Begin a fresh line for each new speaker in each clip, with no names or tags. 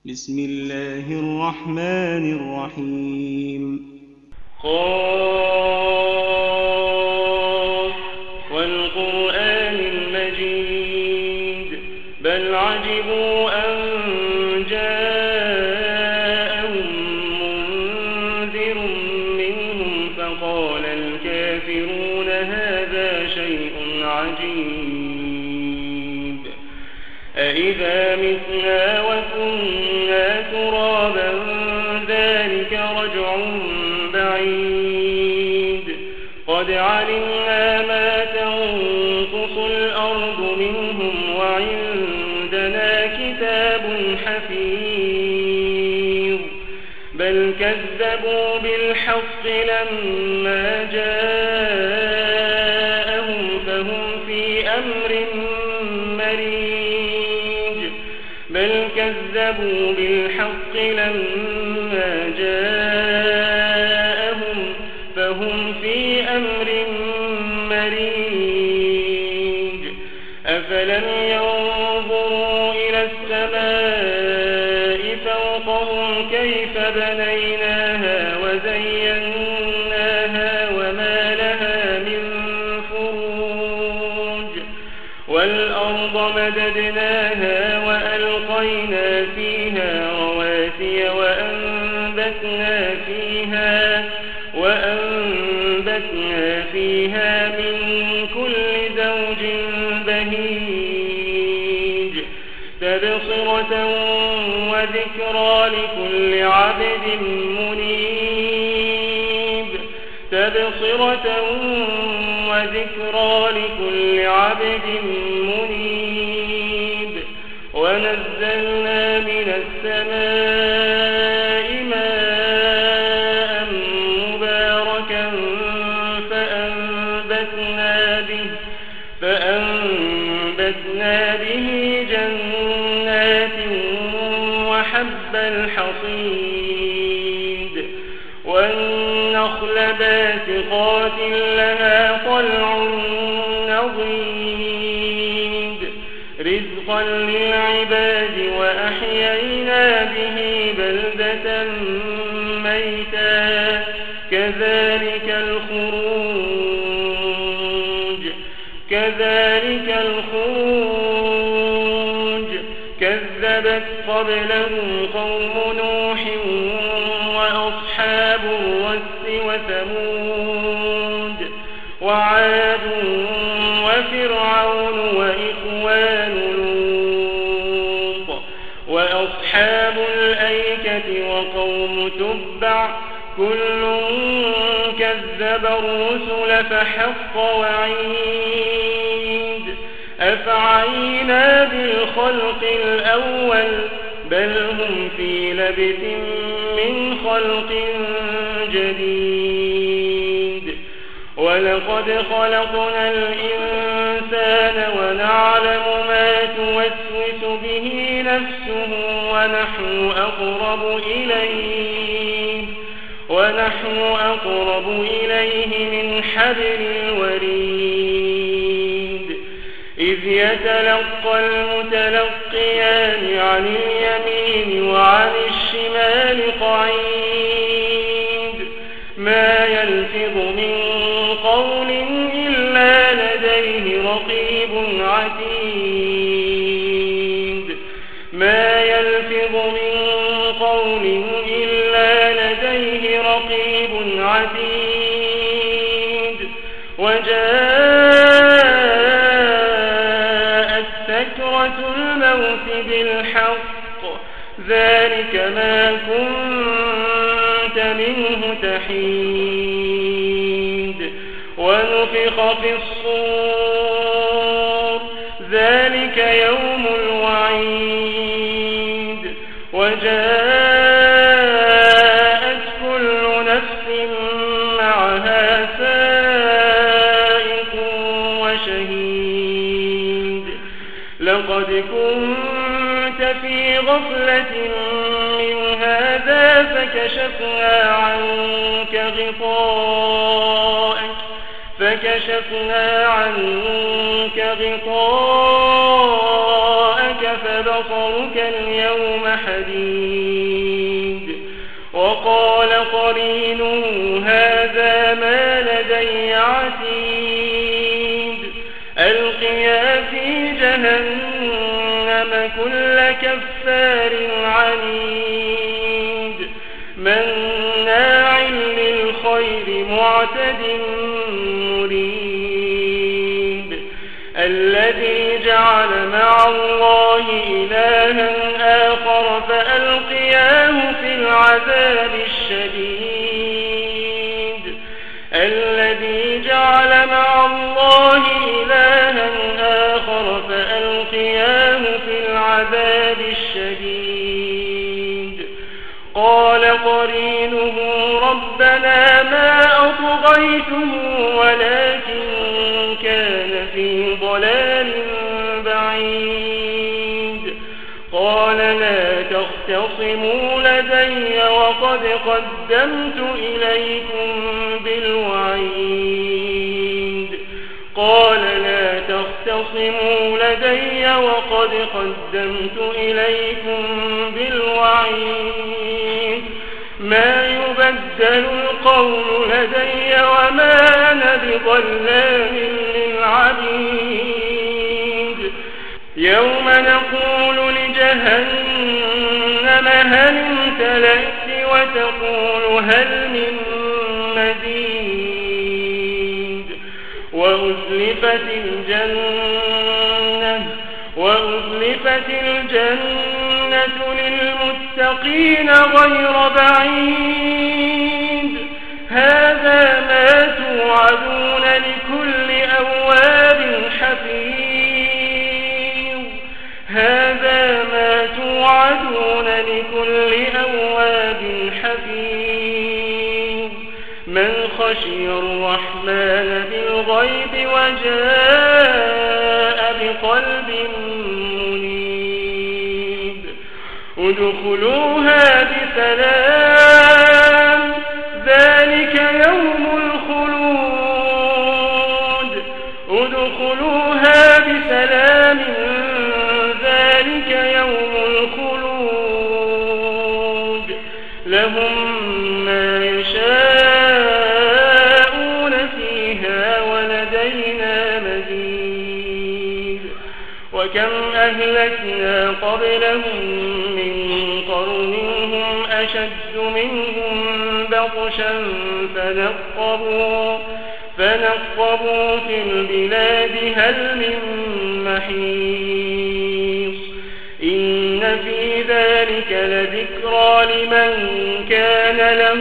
بسم الله الرحمن الرحيم.
قاف والقرآن المجيد بل عجبوا أن جاءهم منذر منهم فقال الكافرون هذا شيء عجيب أإذا متنا وكنا ترابا ذلك رجع بعيد قد علمنا ما تنقص الأرض منهم وعندنا كتاب حفيظ بل كذبوا بالحق لما جاءهم فهم في أمر مريج بل كذبوا بالحق لما جاءهم فهم في أمر مريج أفلم ينظروا إلى السماء فوقهم كيف بنيناها وزيناها وما لها من فروج والأرض مددناها وألقينا فيها رواسي وأنبتنا فيها من كل زوج بهيج تبصرة وذكرى لكل عبد منيب ونزلنا من السماء ماء مباركا فأنبتنا به جنات وحب الحصيد والنخل باسقات لها طلع نضيد رزقا للعباد وأحيينا به بلدة ميتا كذلك الخروج كذبت قبلهم قوم نوح وأصحاب الرس وثمود وعاد وفرعون وإخوان لوط وأصحاب الأيكة وقوم تبع كل كذب الرسل فحق وعيد أفعينا بالخلق الأول بل هم في لبث من خلق جديد ولقد خلقنا الإنسان ونعلم ما توسوس به نفسه ونحن أقرب إليه من حبل الوريد إذ يتلقى المتلقيان عن اليمين وعن الشمال قعيد ما يلفظ من قول إلا لديه رقيب عتيد وجاءت سكرة الموت بالحق ذلك ما كنت منه تحيد ونفخ في الصور ذلك يوم الوعيد وجاءت كل نفس معها سائق وشهيد لقد كنت في غفلة من هذا فكشفنا عنك غطاءك بصرك اليوم حديد وقال قرينه هذا ما لدي عتيد ألقيا في جهنم كل كفار عنيد مناع للخير معتد مريب الذي جعل مع الله إلها آخر فألقياه في العذاب الشديد الذي جعل مع الله إلها آخر فألقياه في العذاب الشديد قال قرينه ربنا ما أطغيته ولكن كان في ضلال بعيد قال لا تختصموا لدي وقد قدمت إليكم بالوعيد قال لا تختصموا لدي وقد قدمت إليكم بالوعيد ما يبدل القول لدي وما أنا بظلام للعبيد يوم نقول لجهنم هل امتلأت وتقول هل من مزيد وأزلفت الجنة للمتقين غير بعيد هذا ما توعدون لكل أواب حفيظ هذا ما توعدون لكل أواب حفيظ من خشي الرحمن بالغيب وجاء بقلب منيب ادخلوها بسلام ذلك يوم الخلود ادخلوها بسلام ذلك يوم الخلود لهم ما يشاءون فيها ولدينا مزيد وكم أهلكنا قبلهم من قرن هم أشد منهم بطشا فنقبوا في البلاد هل من محيص إن في ذلك لذكرى لمن كان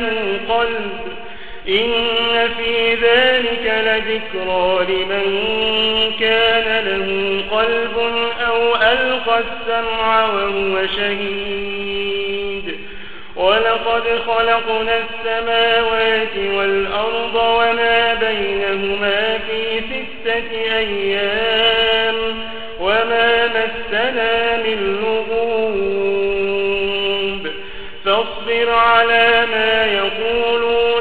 له قلب أو ألقى السمع وهو شهيد ولقد خلقنا السماوات والأرض وما بينهما في 6 أيام وما مسنا من لغوب فاصبر على ما يقولون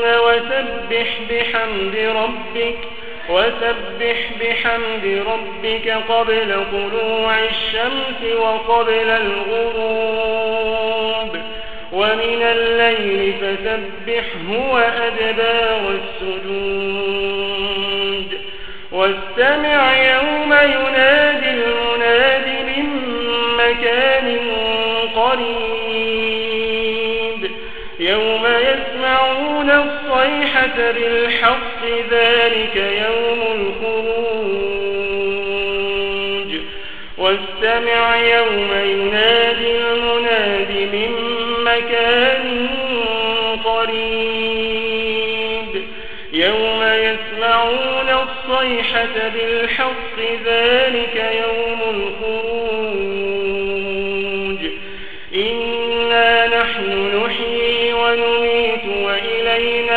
وسبح بحمد ربك قبل طلوع الشمس وقبل الغروب ومن الليل فسبحه وأدبار السجود واستمع يوم ينادي المناد من مكان قريب يوم يسمعون الصيحة بالحق ذلك يوم الخروج واستمع يوم ينادي المناد من مكان قريب يوم يسمعون الصيحة بالحق ذلك يوم الخروج إنا نحن نحيي ونميت وإلينا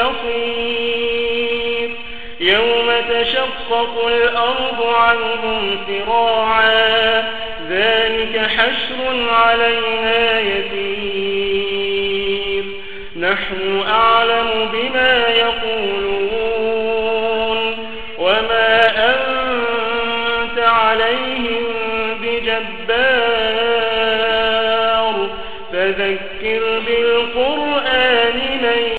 المصير يوم تشقق الأرض عنهم سراعا ذلك حشر علينا يسير نحن أعلم بما يقولون وما أنت عليهم بجبار فذكر بالقرآن